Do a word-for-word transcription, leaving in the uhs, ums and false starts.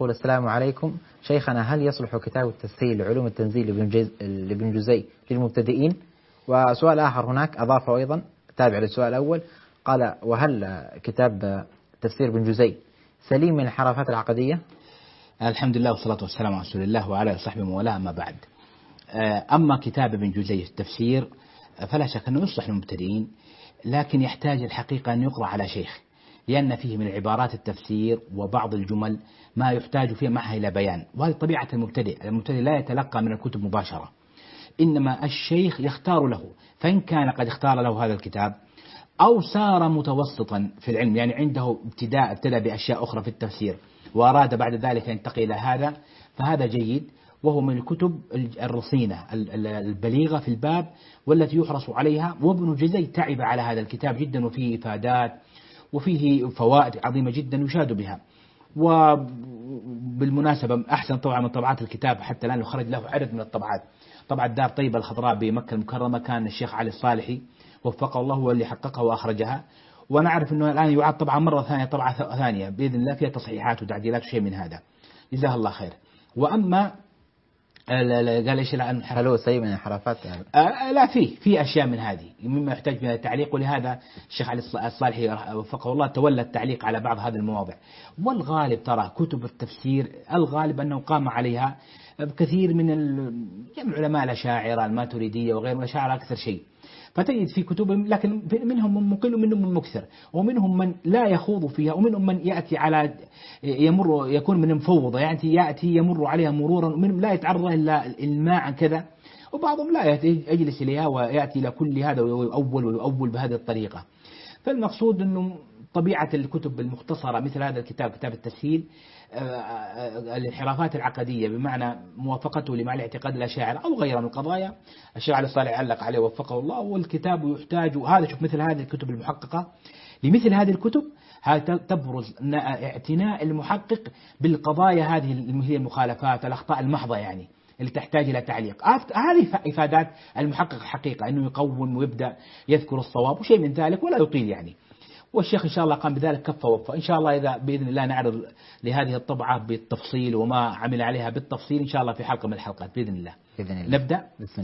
يقول السلام عليكم شيخنا، هل يصلح كتاب التسهيل لعلوم التنزيل لابن جز- لابن جزي للمبتدئين؟ وسؤال آخر هناك أضافه أيضا تابع للسؤال الأول، قال وهل كتاب تفسير ابن جزي سليم من الحرافات العقدية؟ الحمد لله والصلاة والسلام على رسول الله وعلى صحبه وموالاه، ما بعد. أما كتاب ابن جزي التفسير فلا شك أنه يصلح للمبتدئين، لكن يحتاج الحقيقة أن يقرأ على شيخ، لأن فيه من عبارات التفسير وبعض الجمل ما يحتاج فيه معها إلى بيان، وهذه طبيعة المبتدئ. المبتدئ لا يتلقى من الكتب مباشرة، إنما الشيخ يختار له، فإن كان قد اختار له هذا الكتاب أو سار متوسطا في العلم، يعني عنده ابتداء ابتدأ بأشياء أخرى في التفسير وأراد بعد ذلك أن ينتقل إلى هذا، فهذا جيد، وهو من الكتب الرصينة البليغة في الباب والتي يحرص عليها. وابن جزي تعب على هذا الكتاب جدا، وفيه إفادات وفيه فوائد عظيمة جدا يشاد بها. وبالمناسبة أحسن طبعا من طبعات الكتاب حتى الآن خرج له عدد من الطبعات. طبعة دار طيبة الخضراء بمكة المكرمة كان الشيخ علي الصالحي وفقه الله هو اللي حققها وأخرجها، ونعرف أنه الآن يعاد طبعا مرة ثانية، طبعة ثانية بإذن الله فيها تصحيحات وتعديلات وشيء من هذا، جزاه الله خير. وأما قال ايش الان، هل هو سيء من الحرافات؟ آه لا، فيه في اشياء من هذه مما يحتاج فيها تعليق، ولهذا الشيخ علي الصالحي وفقه الله تولى التعليق على بعض هذه المواضع. والغالب ترى كتب التفسير الغالب انه قام عليها كثير من العلماء الاشاعره الماتريديه وغير الاشاعره اكثر شيء، فتجد في كتبهم، لكن منهم من مقل ومنهم من مكثر، ومنهم من لا يخوض فيها، ومنهم من يأتي على يمر يكون من مفوضة، يعني يأتي يمر عليها مرورا، ومنهم لا يتعرض إلا الماء كذا، وبعضهم لا يجلس إليها ويأتي إلى كل هذا ويؤول ويؤول بهذه الطريقة. فالمقصود أنه طبيعة الكتب المختصرة مثل هذا الكتاب كتاب التسهيل الانحرافات العقدية، بمعنى موافقته لمع الاعتقاد الأشاعرة أو غيره من القضايا، الشيخ علي الصالح علق عليه وفقه الله. والكتاب يحتاج هذا، شوف مثل هذه الكتب المحققة، لمثل هذه الكتب تبرز اعتناء المحقق بالقضايا هذه هي المخالفات الأخطاء المحضة يعني اللي تحتاج إلى تعليق. هذه إفادات المحقق حقيقة، أنه يقوم ويبدأ يذكر الصواب وشيء من ذلك ولا يطيل يعني. والشيخ إن شاء الله قام بذلك كفة ووفى. إن شاء الله إذا بإذن الله نعرض لهذه الطبعة بالتفصيل وما عمل عليها بالتفصيل إن شاء الله في حلقة من الحلقات بإذن الله. بإذن الله. نبدأ.